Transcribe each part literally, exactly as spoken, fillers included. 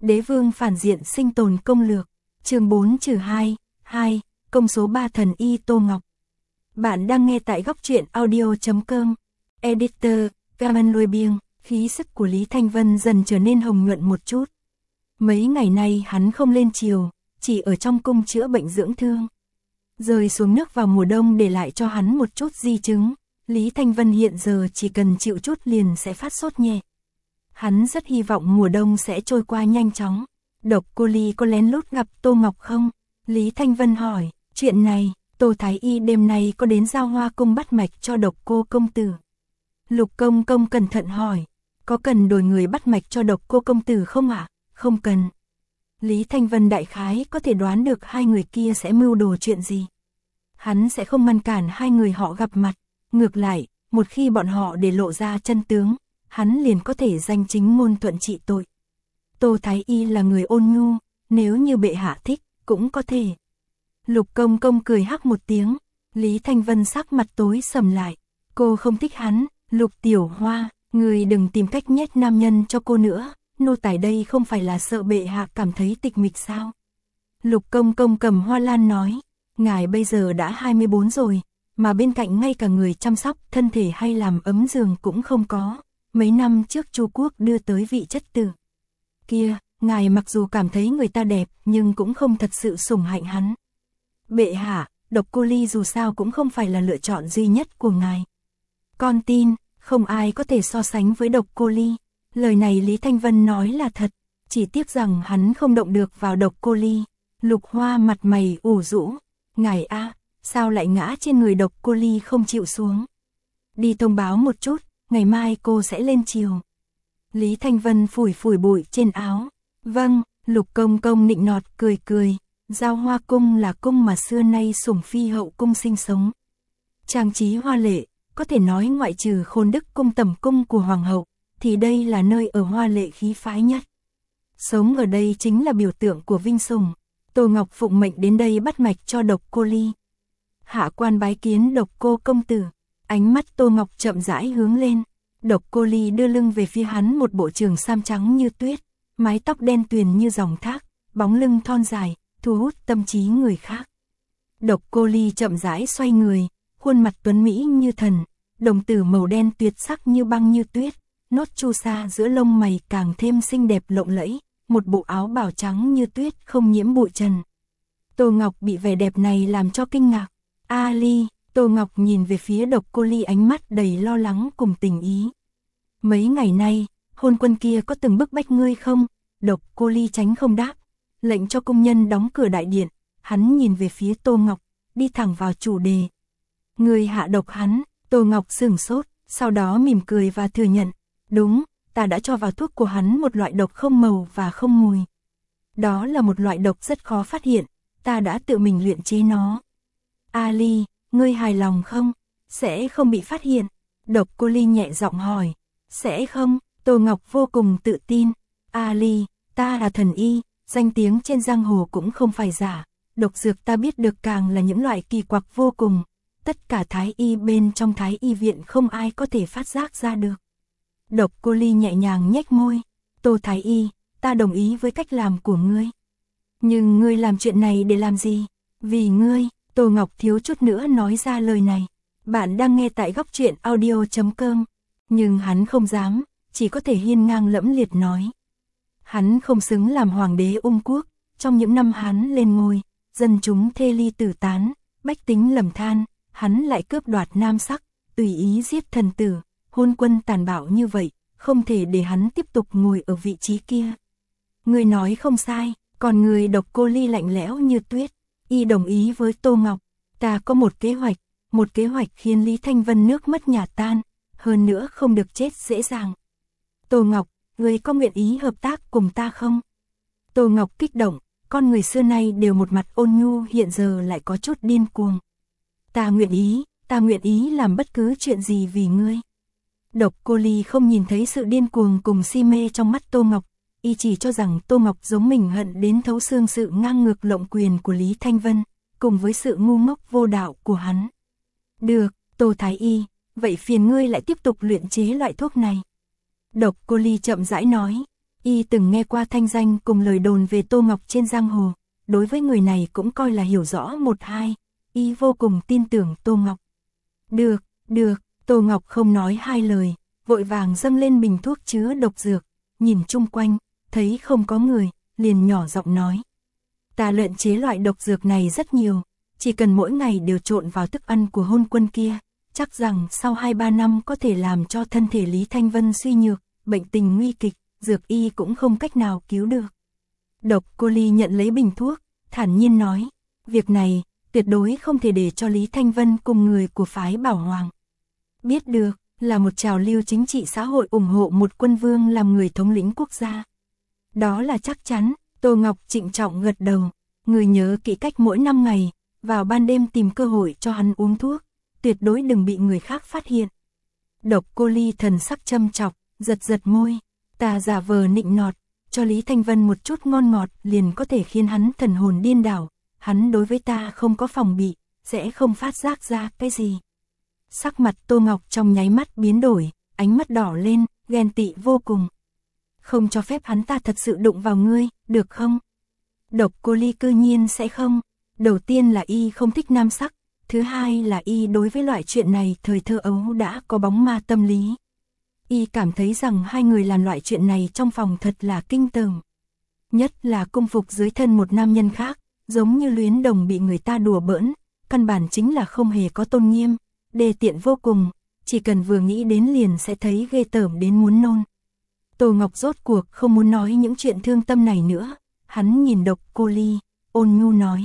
Đế vương phản diện sinh tồn công lược, chương bốn trừ hai, hai, công số ba thần y Tô Ngọc. Bạn đang nghe tại góc truyện audio chấm com. Editor, Gaman Lôi Biêng, khí sức của Lý Thanh Vân dần trở nên hồng nhuận một chút. Mấy ngày nay hắn không lên triều, chỉ ở trong cung chữa bệnh dưỡng thương. Rơi xuống nước vào mùa đông để lại cho hắn một chút di chứng, Lý Thanh Vân hiện giờ chỉ cần chịu chút liền sẽ phát sốt nhẹ. Hắn rất hy vọng mùa đông sẽ trôi qua nhanh chóng. Độc Cô Ly có lén lút gặp Tô Ngọc không? Lý Thanh Vân hỏi, chuyện này, Tô Thái Y đêm nay có đến Giao Hoa cung bắt mạch cho Độc Cô công tử? Lục Công Công cẩn thận hỏi, có cần đổi người bắt mạch cho Độc Cô công tử không ạ? À? Không cần. Lý Thanh Vân đại khái có thể đoán được hai người kia sẽ mưu đồ chuyện gì. Hắn sẽ không ngăn cản hai người họ gặp mặt, ngược lại, một khi bọn họ để lộ ra chân tướng, hắn liền có thể danh chính ngôn thuận trị tội. Tô Thái Y là người ôn nhu, nếu như bệ hạ thích, cũng có thể. Lục Công Công cười hắc một tiếng, Lý Thanh Vân sắc mặt tối sầm lại, cô không thích hắn. Lục Tiểu Hoa, người đừng tìm cách nhét nam nhân cho cô nữa, nô tài đây không phải là sợ bệ hạ cảm thấy tịch mịch sao? Lục Công Công cầm hoa lan nói, ngài bây giờ đã hai mươi bốn rồi, mà bên cạnh ngay cả người chăm sóc thân thể hay làm ấm giường cũng không có. Mấy năm trước Chu Quốc đưa tới vị chất tử kia, ngài mặc dù cảm thấy người ta đẹp nhưng cũng không thật sự sủng hạnh hắn. Bệ hạ, Độc Cô Ly dù sao cũng không phải là lựa chọn duy nhất của ngài. Con tin, không ai có thể so sánh với Độc Cô Ly. Lời này Lý Thanh Vân nói là thật, chỉ tiếc rằng hắn không động được vào Độc Cô Ly. Lục Hoa mặt mày ủ rũ, ngài a, sao lại ngã trên người Độc Cô Ly không chịu xuống? Đi thông báo một chút, ngày mai cô sẽ lên triều. Lý Thanh Vân phủi phủi bụi trên áo. Vâng, Lục Công Công nịnh nọt cười cười, Giao Hoa cung là cung mà xưa nay sủng phi hậu cung sinh sống. Trang trí hoa lệ, có thể nói ngoại trừ Khôn Đức cung tẩm cung của hoàng hậu, thì đây là nơi ở hoa lệ khí phái nhất. Sống ở đây chính là biểu tượng của vinh sủng. Tô Ngọc phụng mệnh đến đây bắt mạch cho Độc Cô Ly. Hạ quan bái kiến Độc Cô công tử. Ánh mắt Tô Ngọc chậm rãi hướng lên. Độc Cô Ly đưa lưng về phía hắn, một bộ trường sam trắng như tuyết, mái tóc đen tuyền như dòng thác, bóng lưng thon dài, thu hút tâm trí người khác. Độc Cô Ly chậm rãi xoay người, khuôn mặt tuấn mỹ như thần, đồng tử màu đen tuyệt sắc như băng như tuyết, nốt chu sa giữa lông mày càng thêm xinh đẹp lộng lẫy, một bộ áo bào trắng như tuyết không nhiễm bụi trần. Tô Ngọc bị vẻ đẹp này làm cho kinh ngạc. A Ly, Tô Ngọc nhìn về phía Độc Cô Ly, ánh mắt đầy lo lắng cùng tình ý. Mấy ngày nay, hôn quân kia có từng bức bách ngươi không? Độc Cô Ly tránh không đáp, lệnh cho công nhân đóng cửa đại điện. Hắn nhìn về phía Tô Ngọc, đi thẳng vào chủ đề. Ngươi hạ độc hắn. Tô Ngọc sửng sốt, sau đó mỉm cười và thừa nhận. Đúng, ta đã cho vào thuốc của hắn một loại độc không màu và không mùi. Đó là một loại độc rất khó phát hiện, ta đã tự mình luyện chế nó. A Ly, ngươi hài lòng không? Sẽ không bị phát hiện. Độc Cô Ly nhẹ giọng hỏi. Sẽ không, Tô Ngọc vô cùng tự tin. A Ly, ta là thần y, danh tiếng trên giang hồ cũng không phải giả. Độc dược ta biết được càng là những loại kỳ quặc vô cùng. Tất cả thái y bên trong thái y viện không ai có thể phát giác ra được. Độc Cô Ly nhẹ nhàng nhếch môi. Tô Thái Y, ta đồng ý với cách làm của ngươi. Nhưng ngươi làm chuyện này để làm gì? Vì ngươi. Tô Ngọc thiếu chút nữa nói ra lời này. Bạn đang nghe tại góc truyện audio chấm com. Nhưng hắn không dám, chỉ có thể hiên ngang lẫm liệt nói. Hắn không xứng làm hoàng đế Ung quốc. Trong những năm hắn lên ngôi, dân chúng thê ly tử tán, bách tính lầm than. Hắn lại cướp đoạt nam sắc, tùy ý giết thần tử, hôn quân tàn bạo như vậy, không thể để hắn tiếp tục ngồi ở vị trí kia. Người nói không sai, còn người Độc Cô Ly lạnh lẽo như tuyết, y đồng ý với Tô Ngọc. Ta có một kế hoạch, một kế hoạch khiến Lý Thanh Vân nước mất nhà tan, hơn nữa không được chết dễ dàng. Tô Ngọc, người có nguyện ý hợp tác cùng ta không? Tô Ngọc kích động, con người xưa nay đều một mặt ôn nhu, hiện giờ lại có chút điên cuồng. Ta nguyện ý, ta nguyện ý làm bất cứ chuyện gì vì ngươi. Độc Cô Ly không nhìn thấy sự điên cuồng cùng si mê trong mắt Tô Ngọc, y chỉ cho rằng Tô Ngọc giống mình hận đến thấu xương sự ngang ngược lộng quyền của Lý Thanh Vân, cùng với sự ngu ngốc vô đạo của hắn. Được, Tô Thái Y, vậy phiền ngươi lại tiếp tục luyện chế loại thuốc này. Độc Cô Ly chậm rãi nói, Y từng nghe qua thanh danh cùng lời đồn về Tô Ngọc trên giang hồ, đối với người này cũng coi là hiểu rõ một hai, Y vô cùng tin tưởng Tô Ngọc. Được, được, Tô Ngọc không nói hai lời, vội vàng dâng lên bình thuốc chứa độc dược, nhìn chung quanh, thấy không có người, liền nhỏ giọng nói. Ta luyện chế loại độc dược này rất nhiều, chỉ cần mỗi ngày đều trộn vào thức ăn của hôn quân kia, chắc rằng sau hai ba năm có thể làm cho thân thể Lý Thanh Vân suy nhược, bệnh tình nguy kịch, dược y cũng không cách nào cứu được. Độc Cô Ly nhận lấy bình thuốc, thản nhiên nói, việc này, tuyệt đối không thể để cho Lý Thanh Vân cùng người của phái Bảo Hoàng biết được, là một trào lưu chính trị xã hội ủng hộ một quân vương làm người thống lĩnh quốc gia. Đó là chắc chắn, Tô Ngọc trịnh trọng gật đầu, người nhớ kỹ cách mỗi năm ngày, vào ban đêm tìm cơ hội cho hắn uống thuốc, tuyệt đối đừng bị người khác phát hiện. Độc Cô Ly thần sắc châm chọc, giật giật môi, ta giả vờ nịnh nọt, cho Lý Thanh Vân một chút ngon ngọt liền có thể khiến hắn thần hồn điên đảo, hắn đối với ta không có phòng bị, sẽ không phát giác ra cái gì. Sắc mặt Tô Ngọc trong nháy mắt biến đổi, ánh mắt đỏ lên, ghen tị vô cùng. Không cho phép hắn ta thật sự đụng vào ngươi, được không? Độc Cô Ly cư nhiên sẽ không. Đầu tiên là Y không thích nam sắc, thứ hai là Y đối với loại chuyện này thời thơ ấu đã có bóng ma tâm lý. Y cảm thấy rằng hai người làm loại chuyện này trong phòng thật là kinh tởm. Nhất là cung phục dưới thân một nam nhân khác, giống như luyến đồng bị người ta đùa bỡn, căn bản chính là không hề có tôn nghiêm, đề tiện vô cùng, chỉ cần vừa nghĩ đến liền sẽ thấy ghê tởm đến muốn nôn. Tô Ngọc rốt cuộc không muốn nói những chuyện thương tâm này nữa, hắn nhìn Độc Cô Ly, ôn nhu nói.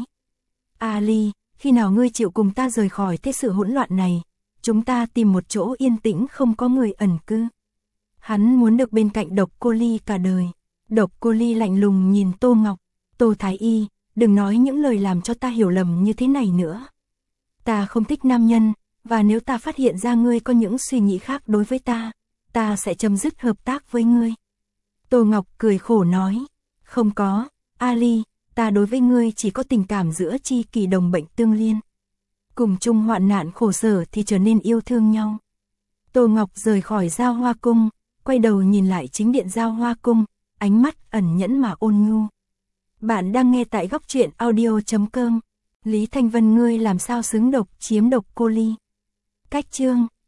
A Ly, khi nào ngươi chịu cùng ta rời khỏi thế sự hỗn loạn này, chúng ta tìm một chỗ yên tĩnh không có người ẩn cư. Hắn muốn được bên cạnh Độc Cô Ly cả đời. Độc Cô Ly lạnh lùng nhìn Tô Ngọc, Tô Thái Y, đừng nói những lời làm cho ta hiểu lầm như thế này nữa. Ta không thích nam nhân, và nếu ta phát hiện ra ngươi có những suy nghĩ khác đối với ta, ta sẽ chấm dứt hợp tác với ngươi. Tô Ngọc cười khổ nói, không có, A Ly, ta đối với ngươi chỉ có tình cảm giữa chi kỷ đồng bệnh tương liên. Cùng chung hoạn nạn khổ sở thì trở nên yêu thương nhau. Tô Ngọc rời khỏi Giao Hoa Cung, quay đầu nhìn lại chính điện Giao Hoa Cung, ánh mắt ẩn nhẫn mà ôn nhu. Bạn đang nghe tại góc truyện audio chấm com. Lý Thanh Vân ngươi làm sao xứng độc chiếm Độc Cô Ly. Cách chương